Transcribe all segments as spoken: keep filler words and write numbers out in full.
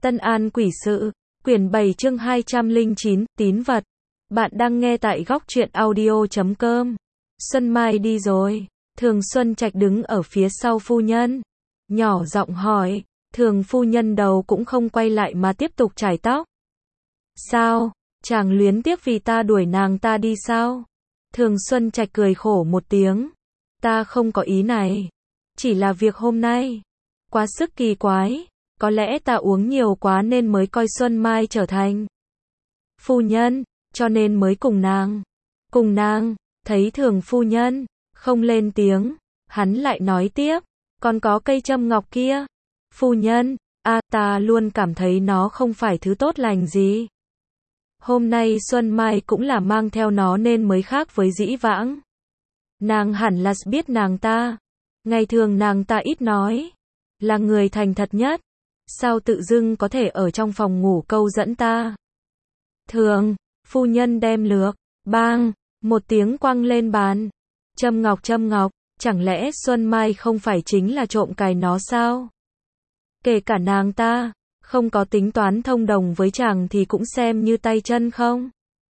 Tân An Quỷ Sự, quyển bảy chương hai trăm lẻ chín, tín vật. Bạn đang nghe tại góc truyện audio chấm com. Xuân Mai đi rồi. Thường Xuân Trạch đứng ở phía sau phu nhân. Nhỏ giọng hỏi. Thường phu nhân đầu cũng không quay lại mà tiếp tục chải tóc. Sao? Chàng luyến tiếc vì ta đuổi nàng ta đi sao? Thường Xuân Trạch cười khổ một tiếng. Ta không có ý này. Chỉ là việc hôm nay. Quá sức kỳ quái. Có lẽ ta uống nhiều quá nên mới coi Xuân Mai trở thành phu nhân, cho nên mới cùng nàng. Cùng nàng, thấy Thường phu nhân không lên tiếng, hắn lại nói tiếp, còn có cây châm ngọc kia. Phu nhân, a ta luôn cảm thấy nó không phải thứ tốt lành gì. Hôm nay Xuân Mai cũng là mang theo nó nên mới khác với dĩ vãng. Nàng hẳn là biết nàng ta. Ngày thường nàng ta ít nói, là người thành thật nhất. Sao tự dưng có thể ở trong phòng ngủ câu dẫn ta? Thường, phu nhân đem lược, bang, một tiếng quăng lên bàn. Châm ngọc châm ngọc, chẳng lẽ Xuân Mai không phải chính là trộm cài nó sao? Kể cả nàng ta, không có tính toán thông đồng với chàng thì cũng xem như tay chân không?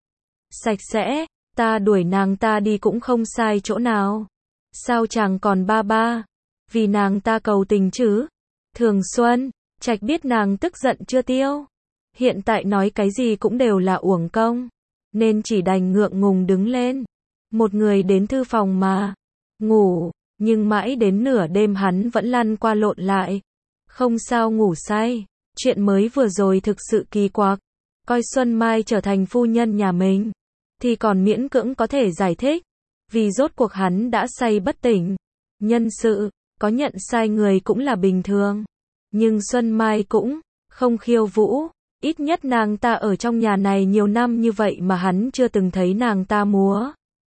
Sạch sẽ, ta đuổi nàng ta đi cũng không sai chỗ nào. Sao chàng còn ba ba? Vì nàng ta cầu tình chứ? Thường Xuân Trạch biết nàng tức giận chưa tiêu. Hiện tại nói cái gì cũng đều là uổng công. Nên chỉ đành ngượng ngùng đứng lên. Một người đến thư phòng mà. Ngủ. Nhưng mãi đến nửa đêm hắn vẫn lăn qua lộn lại. Không sao ngủ say. Chuyện mới vừa rồi thực sự kỳ quặc. Coi Xuân Mai trở thành phu nhân nhà mình. Thì còn miễn cưỡng có thể giải thích. Vì rốt cuộc hắn đã say bất tỉnh. Nhân sự. Có nhận sai người cũng là bình thường. Nhưng Xuân Mai cũng không khiêu vũ, ít nhất nàng ta ở trong nhà này nhiều năm như vậy mà hắn chưa từng thấy nàng ta múa.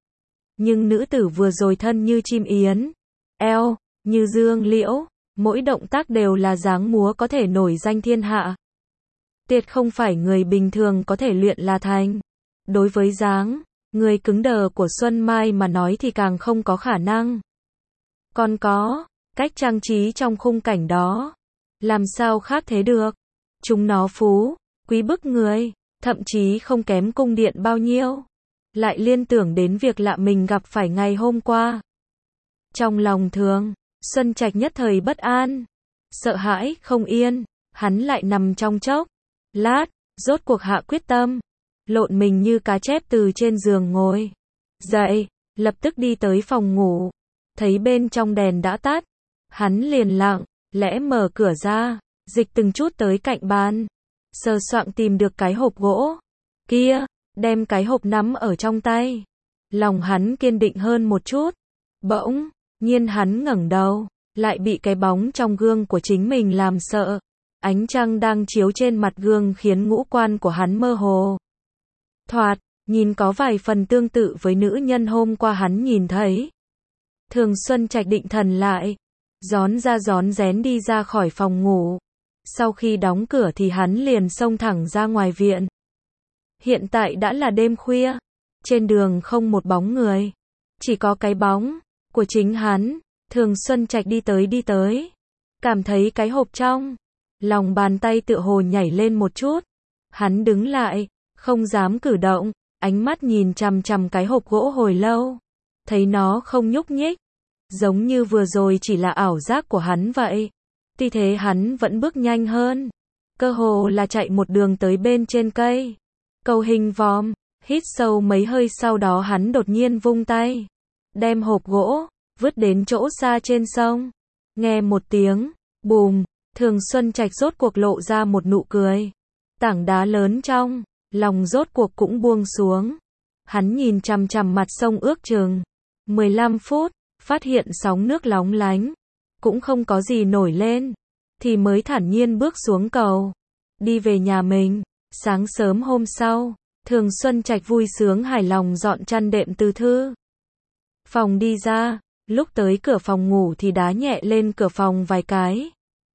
Nhưng nữ tử vừa rồi thân như chim yến, eo, như dương liễu, mỗi động tác đều là dáng múa có thể nổi danh thiên hạ. Tuyệt không phải người bình thường có thể luyện là thành. Đối với dáng, người cứng đờ của Xuân Mai mà nói thì càng không có khả năng. Còn có, cách trang trí trong khung cảnh đó. Làm sao khác thế được? Chúng nó phú, quý bức người, thậm chí không kém cung điện bao nhiêu. Lại liên tưởng đến việc lạ mình gặp phải ngày hôm qua. Trong lòng Thường Xuân Trạch nhất thời bất an, sợ hãi, không yên, hắn lại nằm trong chốc lát, rốt cuộc hạ quyết tâm, lộn mình như cá chép từ trên giường ngồi dậy, lập tức đi tới phòng ngủ, thấy bên trong đèn đã tắt, hắn liền lặng lẽ mở cửa ra, dịch từng chút tới cạnh bàn, sờ soạng tìm được cái hộp gỗ kia, đem cái hộp nắm ở trong tay. Lòng hắn kiên định hơn một chút. Bỗng nhiên hắn ngẩng đầu, lại bị cái bóng trong gương của chính mình làm sợ. Ánh trăng đang chiếu trên mặt gương khiến ngũ quan của hắn mơ hồ. Thoạt nhìn có vài phần tương tự với nữ nhân hôm qua hắn nhìn thấy. Thường Xuân Trạch định thần lại, rón ra rón rén đi ra khỏi phòng ngủ. Sau khi đóng cửa thì hắn liền xông thẳng ra ngoài viện. Hiện tại đã là đêm khuya, trên đường không một bóng người, chỉ có cái bóng của chính hắn. Thường Xuân Trạch đi tới đi tới, cảm thấy cái hộp trong lòng bàn tay tựa hồ nhảy lên một chút. Hắn đứng lại, không dám cử động, ánh mắt nhìn chằm chằm cái hộp gỗ hồi lâu, thấy nó không nhúc nhích. Giống như vừa rồi chỉ là ảo giác của hắn vậy. Tuy thế hắn vẫn bước nhanh hơn. Cơ hồ là chạy một đường tới bên trên cây cầu hình vòm, hít sâu mấy hơi sau đó hắn đột nhiên vung tay. Đem hộp gỗ, vứt đến chỗ xa trên sông. Nghe một tiếng, bùm, Thường Xuân Trạch rốt cuộc lộ ra một nụ cười. Tảng đá lớn trong lòng rốt cuộc cũng buông xuống. Hắn nhìn chằm chằm mặt sông ước chừng mười lăm phút. Phát hiện sóng nước lóng lánh, cũng không có gì nổi lên, thì mới thản nhiên bước xuống cầu, đi về nhà mình. Sáng sớm hôm sau, Thường Xuân Trạch vui sướng hài lòng dọn chăn đệm từ thư phòng đi ra, lúc tới cửa phòng ngủ thì đá nhẹ lên cửa phòng vài cái.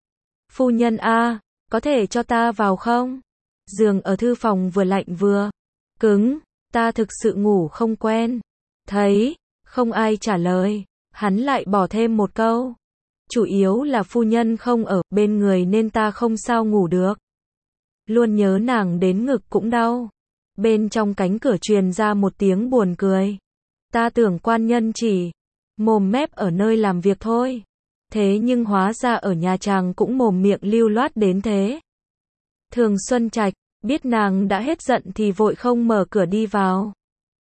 Phu nhân a, có thể cho ta vào không? Giường ở thư phòng vừa lạnh vừa cứng, ta thực sự ngủ không quen. Thấy không ai trả lời, hắn lại bỏ thêm một câu. Chủ yếu là phu nhân không ở bên người nên ta không sao ngủ được. luôn nhớ nàng đến ngực cũng đau. Bên trong cánh cửa truyền ra một tiếng buồn cười. Ta tưởng quan nhân chỉ mồm mép ở nơi làm việc thôi. Thế nhưng hóa ra ở nhà chàng cũng mồm miệng lưu loát đến thế. Thường Xuân Trạch, biết nàng đã hết giận thì vội không mở cửa đi vào.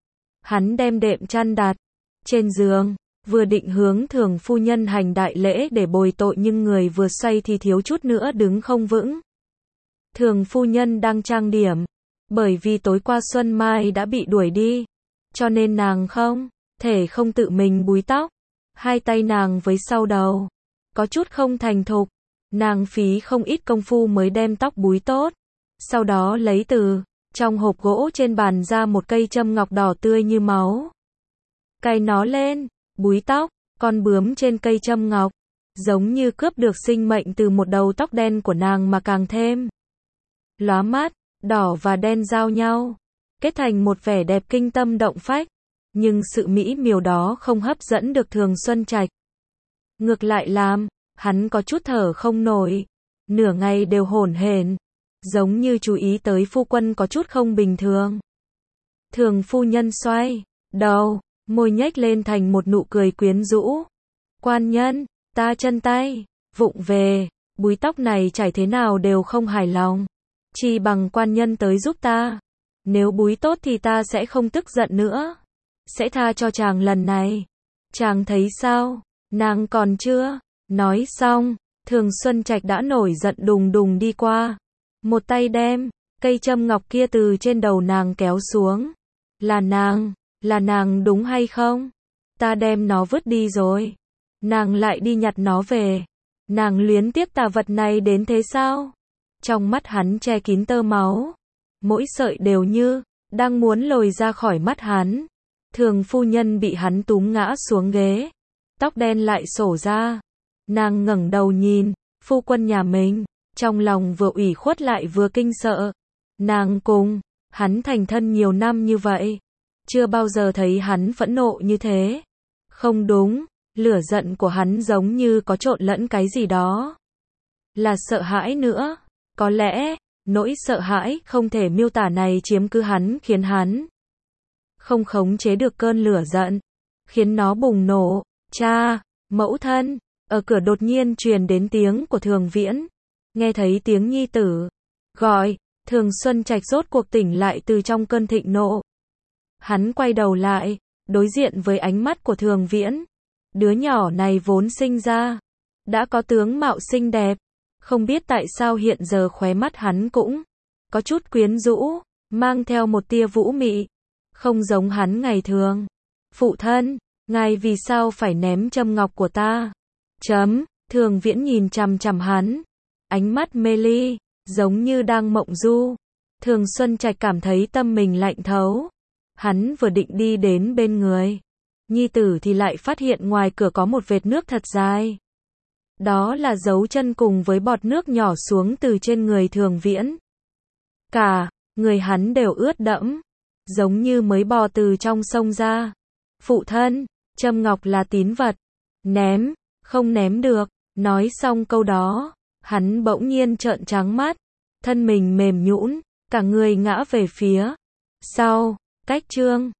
Hắn đem đệm chăn đặt trên giường, vừa định hướng Thường phu nhân hành đại lễ để bồi tội nhưng người vừa xoay thì thiếu chút nữa đứng không vững. Thường phu nhân đang trang điểm, bởi vì tối qua Xuân Mai đã bị đuổi đi, cho nên nàng không thể không tự mình búi tóc. Hai tay nàng với sau đầu, có chút không thành thục, nàng phí không ít công phu mới đem tóc búi tốt. Sau đó lấy từ trong hộp gỗ trên bàn ra một cây châm ngọc đỏ tươi như máu. Cài nó lên, búi tóc, con bướm trên cây châm ngọc, giống như cướp được sinh mệnh từ một đầu tóc đen của nàng mà càng thêm lóa mắt, đỏ và đen giao nhau, kết thành một vẻ đẹp kinh tâm động phách. Nhưng sự mỹ miều đó không hấp dẫn được Thường Xuân Trạch. Ngược lại làm hắn có chút thở không nổi, nửa ngày đều hổn hển, giống như chú ý tới phu quân có chút không bình thường. Thường phu nhân xoay đầu, môi nhếch lên thành một nụ cười quyến rũ. Quan nhân, ta chân tay vụng về, búi tóc này chải thế nào đều không hài lòng, chi bằng quan nhân tới giúp ta. Nếu búi tốt thì ta sẽ không tức giận nữa, sẽ tha cho chàng lần này. Chàng thấy sao? Nàng còn chưa nói xong, Thường Xuân Trạch đã nổi giận đùng đùng đi qua, một tay đem cây châm ngọc kia từ trên đầu nàng kéo xuống. Là nàng, là nàng đúng hay không? Ta đem nó vứt đi rồi, nàng lại đi nhặt nó về. Nàng luyến tiếc tà vật này đến thế sao? Trong mắt hắn che kín tơ máu, mỗi sợi đều như đang muốn lồi ra khỏi mắt hắn. Thường phu nhân bị hắn túm ngã xuống ghế, tóc đen lại xổ ra. Nàng ngẩng đầu nhìn phu quân nhà mình, trong lòng vừa ủy khuất lại vừa kinh sợ. Nàng cùng hắn thành thân nhiều năm như vậy, chưa bao giờ thấy hắn phẫn nộ như thế. Không đúng, lửa giận của hắn giống như có trộn lẫn cái gì đó. Là sợ hãi nữa, có lẽ nỗi sợ hãi không thể miêu tả này chiếm cứ hắn, khiến hắn không khống chế được cơn lửa giận, khiến nó bùng nổ. Cha, mẫu thân, ở cửa đột nhiên truyền đến tiếng của Thường Viễn. Nghe thấy tiếng nhi tử gọi, Thường Xuân Trạch rốt cuộc tỉnh lại từ trong cơn thịnh nộ. Hắn quay đầu lại, đối diện với ánh mắt của Thường Viễn. Đứa nhỏ này vốn sinh ra đã có tướng mạo xinh đẹp, không biết tại sao hiện giờ khóe mắt hắn cũng có chút quyến rũ, mang theo một tia vũ mị, không giống hắn ngày thường. Phụ thân, ngài vì sao phải ném châm ngọc của ta? Chấm, Thường Viễn nhìn chằm chằm hắn, ánh mắt mê ly, giống như đang mộng du. Thường Xuân Trạch cảm thấy tâm mình lạnh thấu. Hắn vừa định đi đến bên người nhi tử thì lại phát hiện ngoài cửa có một vệt nước thật dài. Đó là dấu chân cùng với bọt nước nhỏ xuống từ trên người Thường Viễn. Cả người hắn đều ướt đẫm, giống như mới bò từ trong sông ra. Phụ thân, châm ngọc là tín vật, ném, không ném được. Nói xong câu đó, hắn bỗng nhiên trợn trắng mắt, thân mình mềm nhũn, cả người ngã về phía sau. Cách chương